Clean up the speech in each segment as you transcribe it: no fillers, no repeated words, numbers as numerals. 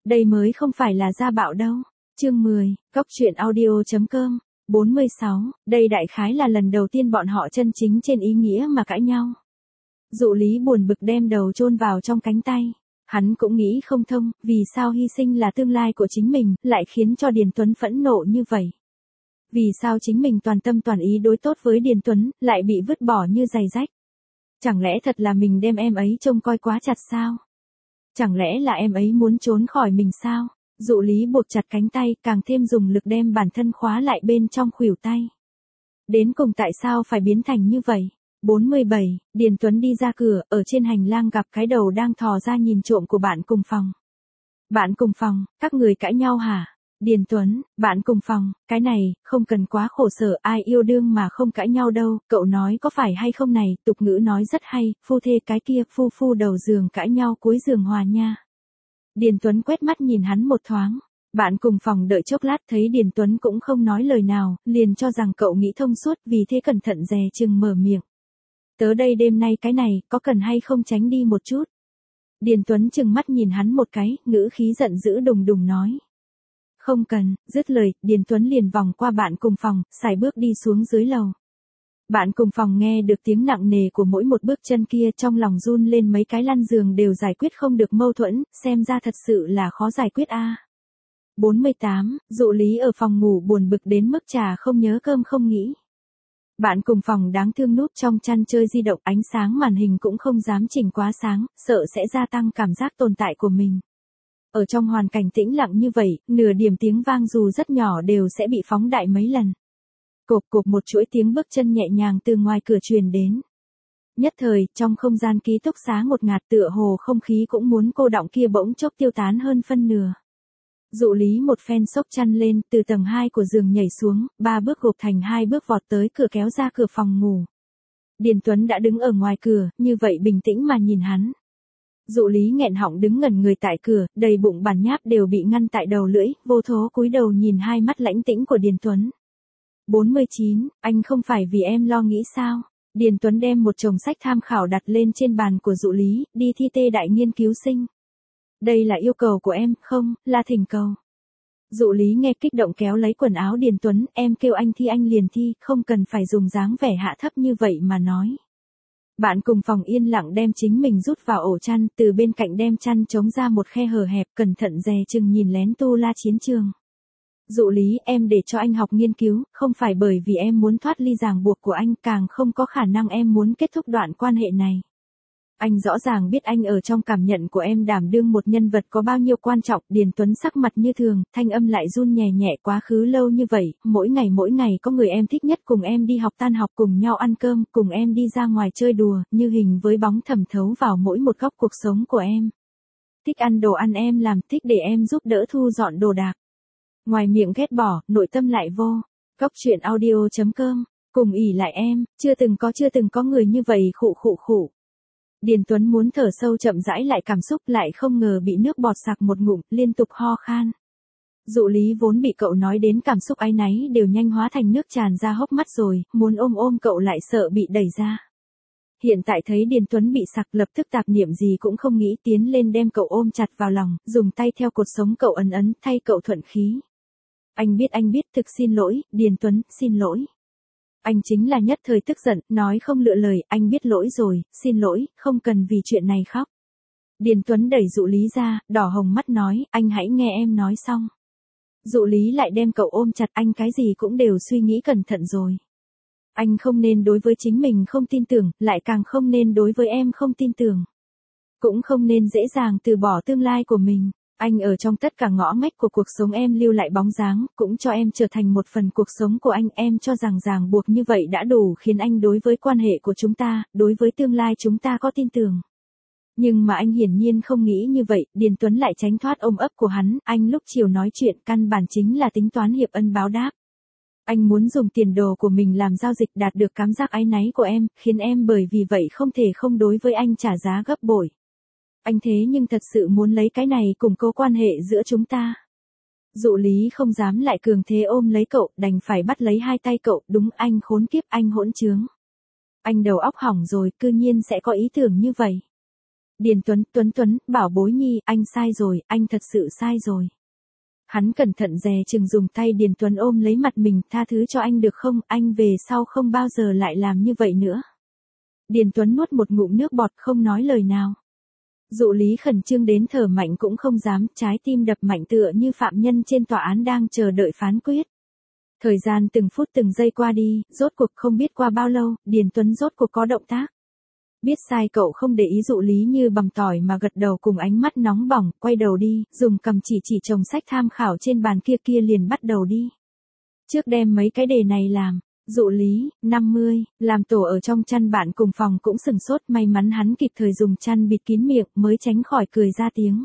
Đây mới không phải là gia bạo đâu. Chương 10, Cóc truyện audio.com. 46, đây đại khái là lần đầu tiên bọn họ chân chính trên ý nghĩa mà cãi nhau. Dụ Lý buồn bực đem đầu chôn vào trong cánh tay. Hắn cũng nghĩ không thông, vì sao hy sinh là tương lai của chính mình, lại khiến cho Điền Tuấn phẫn nộ như vậy. Vì sao chính mình toàn tâm toàn ý đối tốt với Điền Tuấn, lại bị vứt bỏ như giày rách. Chẳng lẽ thật là mình đem em ấy trông coi quá chặt sao? Chẳng lẽ là em ấy muốn trốn khỏi mình sao? Dụ Lý buộc chặt cánh tay, càng thêm dùng lực đem bản thân khóa lại bên trong khuỷu tay. Đến cùng tại sao phải biến thành như vậy? 47, Điền Tuấn đi ra cửa, ở trên hành lang gặp cái đầu đang thò ra nhìn trộm của bạn cùng phòng. Bạn cùng phòng, các người cãi nhau hả? Điền Tuấn, bạn cùng phòng, cái này, không cần quá khổ sở, ai yêu đương mà không cãi nhau đâu, cậu nói có phải hay không này, tục ngữ nói rất hay, phu thê cái kia, phu phu đầu giường cãi nhau cuối giường hòa nha. Điền Tuấn quét mắt nhìn hắn một thoáng. Bạn cùng phòng đợi chốc lát thấy Điền Tuấn cũng không nói lời nào, liền cho rằng cậu nghĩ thông suốt, vì thế cẩn thận dè chừng mở miệng. Tớ đây đêm nay cái này, có cần hay không tránh đi một chút? Điền Tuấn chừng mắt nhìn hắn một cái, ngữ khí giận dữ đùng đùng nói. Không cần, dứt lời, Điền Tuấn liền vòng qua bạn cùng phòng, xài bước đi xuống dưới lầu. Bạn cùng phòng nghe được tiếng nặng nề của mỗi một bước chân kia, trong lòng run lên, mấy cái lăn giường đều giải quyết không được mâu thuẫn, xem ra thật sự là khó giải quyết a. 48, Dụ Lý ở phòng ngủ buồn bực đến mức trà không nhớ cơm không nghĩ. Bạn cùng phòng đáng thương núp trong chăn chơi di động, ánh sáng màn hình cũng không dám chỉnh quá sáng, sợ sẽ gia tăng cảm giác tồn tại của mình. Ở trong hoàn cảnh tĩnh lặng như vậy, nửa điểm tiếng vang dù rất nhỏ đều sẽ bị phóng đại mấy lần. Cộp cộp một chuỗi tiếng bước chân nhẹ nhàng từ ngoài cửa truyền đến. Nhất thời, trong không gian ký túc xá ngột ngạt tựa hồ không khí cũng muốn cô đọng kia bỗng chốc tiêu tán hơn phân nửa. Dụ Lý một phen xốc chăn lên, từ tầng 2 của giường nhảy xuống, 3 bước gộp thành 2 bước vọt tới cửa kéo ra cửa phòng ngủ. Điền Tuấn đã đứng ở ngoài cửa, như vậy bình tĩnh mà nhìn hắn. Dụ Lý nghẹn họng đứng ngẩn người tại cửa, đầy bụng bản nháp đều bị ngăn tại đầu lưỡi, vô thố cúi đầu nhìn hai mắt lãnh tĩnh của Điền Tuấn. 49, anh không phải vì em lo nghĩ sao? Điền Tuấn đem một chồng sách tham khảo đặt lên trên bàn của Dụ Lý, đi thi tê đại nghiên cứu sinh. Đây là yêu cầu của em, không, là thỉnh cầu. Dụ Lý nghe kích động kéo lấy quần áo Điền Tuấn, em kêu anh thi anh liền thi, không cần phải dùng dáng vẻ hạ thấp như vậy mà nói. Bạn cùng phòng yên lặng đem chính mình rút vào ổ chăn, từ bên cạnh đem chăn chống ra một khe hở hẹp, cẩn thận dè chừng nhìn lén Tu La chiến trường. Dụ Lý, em để cho anh học nghiên cứu, không phải bởi vì em muốn thoát ly ràng buộc của anh, càng không có khả năng em muốn kết thúc đoạn quan hệ này. Anh rõ ràng biết anh ở trong cảm nhận của em đảm đương một nhân vật có bao nhiêu quan trọng. Điền Tuấn sắc mặt như thường, thanh âm lại run nhẹ nhẹ, quá khứ lâu như vậy, mỗi ngày có người em thích nhất cùng em đi học, tan học cùng nhau ăn cơm, cùng em đi ra ngoài chơi đùa, như hình với bóng thẩm thấu vào mỗi một góc cuộc sống của em. Thích ăn đồ ăn em làm, thích để em giúp đỡ thu dọn đồ đạc. Ngoài miệng ghét bỏ, nội tâm lại vô. Cóc truyện audio.com, cùng ỉ lại em, chưa từng có người như vậy khụ. Điền Tuấn muốn thở sâu chậm rãi lại cảm xúc, lại không ngờ bị nước bọt sặc một ngụm, liên tục ho khan. Dụ Lý vốn bị cậu nói đến cảm xúc áy náy đều nhanh hóa thành nước tràn ra hốc mắt rồi, muốn ôm cậu lại sợ bị đẩy ra. Hiện tại thấy Điền Tuấn bị sặc, lập tức tạp niệm gì cũng không nghĩ, tiến lên đem cậu ôm chặt vào lòng, dùng tay theo cột sống cậu ấn thay cậu thuận khí. Anh biết, thực xin lỗi, Điền Tuấn, xin lỗi. Anh chính là nhất thời tức giận, nói không lựa lời, anh biết lỗi rồi, xin lỗi, không cần vì chuyện này khóc. Điền Tuấn đẩy Dụ Lý ra, đỏ hồng mắt nói, anh hãy nghe em nói xong. Dụ Lý lại đem cậu ôm chặt, anh cái gì cũng đều suy nghĩ cẩn thận rồi. Anh không nên đối với chính mình không tin tưởng, lại càng không nên đối với em không tin tưởng. Cũng không nên dễ dàng từ bỏ tương lai của mình. Anh ở trong tất cả ngõ ngách của cuộc sống em lưu lại bóng dáng, cũng cho em trở thành một phần cuộc sống của anh. Em cho rằng ràng buộc như vậy đã đủ khiến anh đối với quan hệ của chúng ta, đối với tương lai chúng ta có tin tưởng. Nhưng mà anh hiển nhiên không nghĩ như vậy, Điền Tuấn lại tránh thoát ôm ấp của hắn, anh lúc chiều nói chuyện căn bản chính là tính toán hiệp ân báo đáp. Anh muốn dùng tiền đồ của mình làm giao dịch đạt được cảm giác áy náy của em, khiến em bởi vì vậy không thể không đối với anh trả giá gấp bội. Anh thế nhưng thật sự muốn lấy cái này củng cố quan hệ giữa chúng ta. Dụ Lý không dám lại cường thế ôm lấy cậu, đành phải bắt lấy hai tay cậu, đúng, anh khốn kiếp, anh hỗn trướng. Anh đầu óc hỏng rồi, cư nhiên sẽ có ý tưởng như vậy. Điền Tuấn, bảo bối nhi, anh sai rồi, anh thật sự sai rồi. Hắn cẩn thận dè chừng dùng tay Điền Tuấn ôm lấy mặt mình, tha thứ cho anh được không, anh về sau không bao giờ lại làm như vậy nữa. Điền Tuấn nuốt một ngụm nước bọt không nói lời nào. Dụ Lý khẩn trương đến thở mạnh cũng không dám, trái tim đập mạnh tựa như phạm nhân trên tòa án đang chờ đợi phán quyết. Thời gian từng phút từng giây qua đi, rốt cuộc không biết qua bao lâu, Điền Tuấn rốt cuộc có động tác. Biết sai cậu không để ý Dụ Lý như bằm tỏi mà gật đầu cùng ánh mắt nóng bỏng, quay đầu đi, dùng cầm chỉ chồng sách tham khảo trên bàn kia liền bắt đầu đi. Trước đem mấy cái đề này làm. Dụ Lý, 50, làm tổ ở trong chăn bạn cùng phòng cũng sừng sốt, may mắn hắn kịp thời dùng chăn bịt kín miệng mới tránh khỏi cười ra tiếng.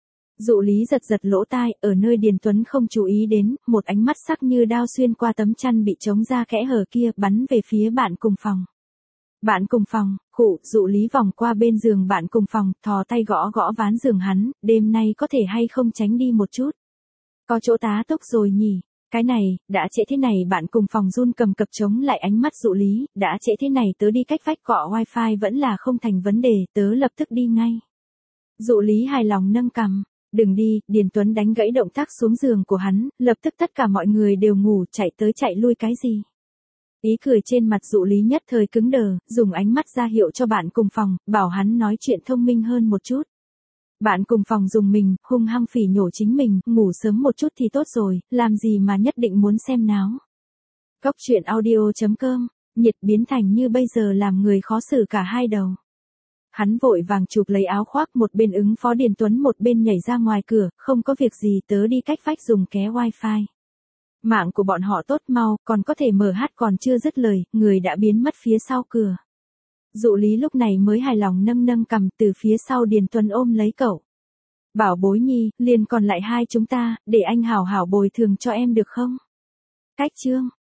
Dụ Lý giật lỗ tai, ở nơi Điền Tuấn không chú ý đến, một ánh mắt sắc như đao xuyên qua tấm chăn bị trống ra kẽ hở kia, bắn về phía bạn cùng phòng. Bạn cùng phòng, Dụ Lý vòng qua bên giường bạn cùng phòng, thò tay gõ ván giường hắn, đêm nay có thể hay không tránh đi một chút. Có chỗ tá túc rồi nhỉ? Cái này, đã trễ thế này bạn cùng phòng run cầm cập chống lại ánh mắt Dụ Lý, đã trễ thế này tớ đi cách vách cọ wifi vẫn là không thành vấn đề, tớ lập tức đi ngay. Dụ Lý hài lòng nâng cằm, đừng đi, Điền Tuấn đánh gãy động tác xuống giường của hắn, lập tức tất cả mọi người đều ngủ, chạy tới chạy lui cái gì. Ý cười trên mặt Dụ Lý nhất thời cứng đờ, dùng ánh mắt ra hiệu cho bạn cùng phòng, bảo hắn nói chuyện thông minh hơn một chút. Bạn cùng phòng dùng mình, hung hăng phỉ nhổ chính mình, ngủ sớm một chút thì tốt rồi, làm gì mà nhất định muốn xem náo. Góc truyện audio.com, nhiệt biến thành như bây giờ làm người khó xử cả hai đầu. Hắn vội vàng chụp lấy áo khoác, một bên ứng phó Điền Tuấn một bên nhảy ra ngoài cửa, không có việc gì tớ đi cách vách dùng ké wifi. Mạng của bọn họ tốt mau, còn có thể mở hát còn chưa dứt lời, người đã biến mất phía sau cửa. Dụ Lý lúc này mới hài lòng nâng cằm, từ phía sau Điền Tuấn ôm lấy cậu. Bảo bối nhi, liền còn lại hai chúng ta, để anh hảo hảo bồi thường cho em được không? Cách chương.